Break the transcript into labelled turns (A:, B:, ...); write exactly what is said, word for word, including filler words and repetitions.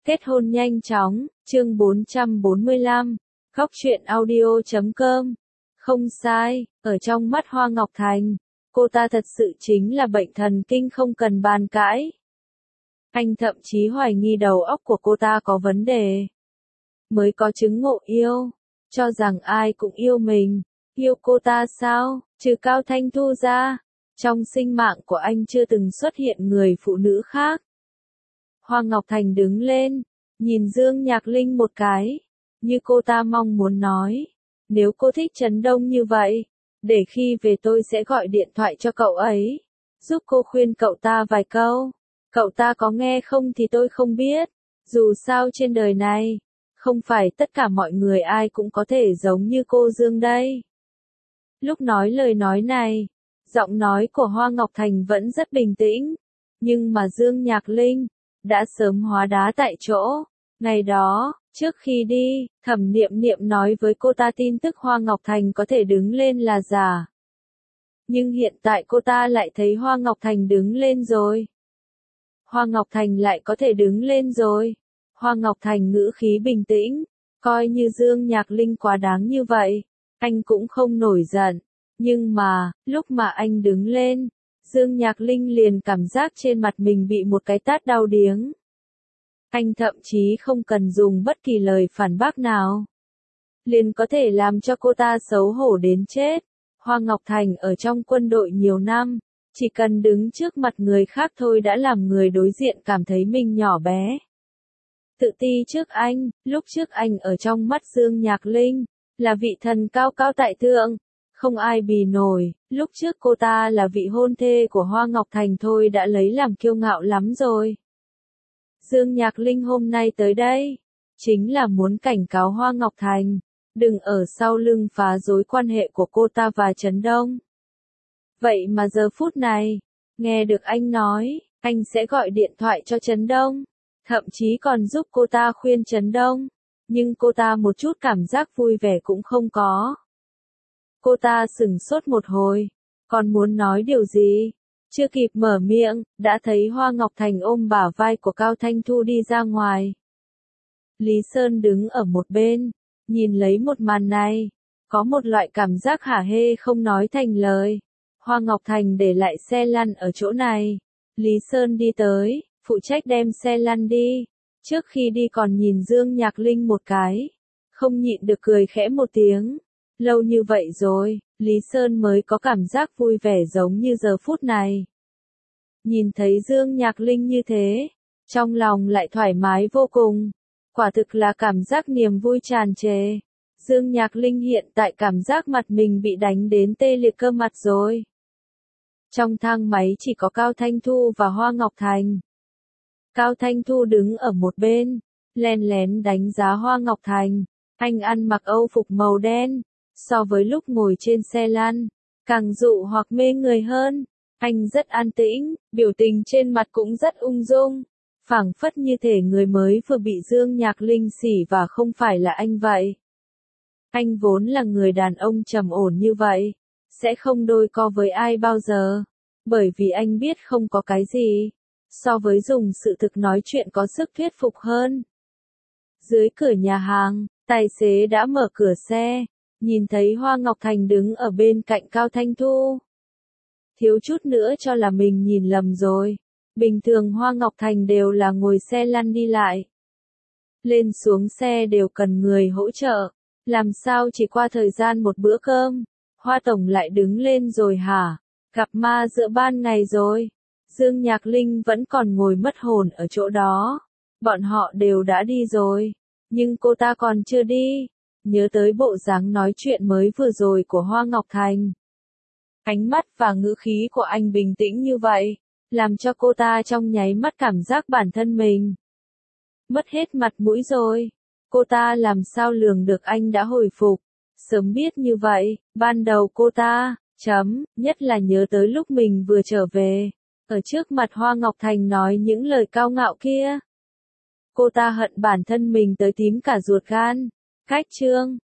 A: Kết hôn nhanh chóng, chương bốn trăm bốn mươi lăm, Khóc chuyện audio chấm com. Không sai, ở trong mắt Hoa Ngọc Thành, cô ta thật sự chính là bệnh thần kinh không cần bàn cãi. Anh thậm chí hoài nghi đầu óc của cô ta có vấn đề. Mới có chứng ngộ yêu, cho rằng ai cũng yêu mình, yêu cô ta sao, trừ Cao Thanh Thu ra, trong sinh mạng của anh chưa từng xuất hiện người phụ nữ khác. Hoa Ngọc Thành đứng lên, nhìn Dương Nhạc Linh một cái, như cô ta mong muốn nói, nếu cô thích Trấn Đông như vậy, để khi về tôi sẽ gọi điện thoại cho cậu ấy, giúp cô khuyên cậu ta vài câu, cậu ta có nghe không thì tôi không biết, dù sao trên đời này, không phải tất cả mọi người ai cũng có thể giống như cô Dương đây. Lúc nói lời nói này, giọng nói của Hoa Ngọc Thành vẫn rất bình tĩnh, nhưng mà Dương Nhạc Linh đã sớm hóa đá tại chỗ. Ngày đó, trước khi đi, Thẩm Niệm Niệm nói với cô ta tin tức Hoa Ngọc Thành có thể đứng lên là giả. Nhưng hiện tại cô ta lại thấy Hoa Ngọc Thành đứng lên rồi. Hoa Ngọc Thành lại có thể đứng lên rồi. Hoa Ngọc Thành ngữ khí bình tĩnh, coi như Dương Nhạc Linh quá đáng như vậy, anh cũng không nổi giận. Nhưng mà, lúc mà anh đứng lên, Dương Nhạc Linh liền cảm giác trên mặt mình bị một cái tát đau điếng. Anh thậm chí không cần dùng bất kỳ lời phản bác nào, liền có thể làm cho cô ta xấu hổ đến chết. Hoa Ngọc Thành ở trong quân đội nhiều năm, chỉ cần đứng trước mặt người khác thôi đã làm người đối diện cảm thấy mình nhỏ bé. Tự ti trước anh, lúc trước anh ở trong mắt Dương Nhạc Linh, là vị thần cao cao tại thượng, không ai bì nổi, lúc trước cô ta là vị hôn thê của Hoa Ngọc Thành thôi đã lấy làm kiêu ngạo lắm rồi. Dương Nhạc Linh hôm nay tới đây, chính là muốn cảnh cáo Hoa Ngọc Thành, đừng ở sau lưng phá rối quan hệ của cô ta và Trấn Đông. Vậy mà giờ phút này, nghe được anh nói, anh sẽ gọi điện thoại cho Trấn Đông, thậm chí còn giúp cô ta khuyên Trấn Đông, nhưng cô ta một chút cảm giác vui vẻ cũng không có. Cô ta sửng sốt một hồi, còn muốn nói điều gì? Chưa kịp mở miệng, đã thấy Hoa Ngọc Thành ôm bả vai của Cao Thanh Thu đi ra ngoài. Lý Sơn đứng ở một bên, nhìn lấy một màn này, có một loại cảm giác hả hê không nói thành lời. Hoa Ngọc Thành để lại xe lăn ở chỗ này. Lý Sơn đi tới, phụ trách đem xe lăn đi. Trước khi đi còn nhìn Dương Nhạc Linh một cái, không nhịn được cười khẽ một tiếng. Lâu như vậy rồi, Lý Sơn mới có cảm giác vui vẻ giống như giờ phút này. Nhìn thấy Dương Nhạc Linh như thế, trong lòng lại thoải mái vô cùng. Quả thực là cảm giác niềm vui tràn trề. Dương Nhạc Linh hiện tại cảm giác mặt mình bị đánh đến tê liệt cơ mặt rồi. Trong thang máy chỉ có Cao Thanh Thu và Hoa Ngọc Thành. Cao Thanh Thu đứng ở một bên, lén lén đánh giá Hoa Ngọc Thành. Anh ăn mặc âu phục màu đen, so với lúc ngồi trên xe lăn, càng dụ hoặc mê người hơn. Anh rất an tĩnh, biểu tình trên mặt cũng rất ung dung, phảng phất như thể người mới vừa bị Dương Nhạc Linh xỉ và không phải là anh vậy. Anh vốn là người đàn ông trầm ổn như vậy, sẽ không đôi co với ai bao giờ, bởi vì anh biết không có cái gì so với dùng sự thực nói chuyện có sức thuyết phục hơn. Dưới cửa nhà hàng, tài xế đã mở cửa xe, nhìn thấy Hoa Ngọc Thành đứng ở bên cạnh Cao Thanh Thu. Thiếu chút nữa cho là mình nhìn lầm rồi. Bình thường Hoa Ngọc Thành đều là ngồi xe lăn đi lại. Lên xuống xe đều cần người hỗ trợ. Làm sao chỉ qua thời gian một bữa cơm, Hoa Tổng lại đứng lên rồi hả? Gặp ma giữa ban ngày rồi. Dương Nhạc Linh vẫn còn ngồi mất hồn ở chỗ đó. Bọn họ đều đã đi rồi, nhưng cô ta còn chưa đi. Nhớ tới bộ dáng nói chuyện mới vừa rồi của Hoa Ngọc Thành. Ánh mắt và ngữ khí của anh bình tĩnh như vậy, làm cho cô ta trong nháy mắt cảm giác bản thân mình mất hết mặt mũi rồi. Cô ta làm sao lường được anh đã hồi phục. Sớm biết như vậy, ban đầu cô ta, chấm, nhất là nhớ tới lúc mình vừa trở về, ở trước mặt Hoa Ngọc Thành nói những lời cao ngạo kia. Cô ta hận bản thân mình tới tím cả ruột gan. Cách chương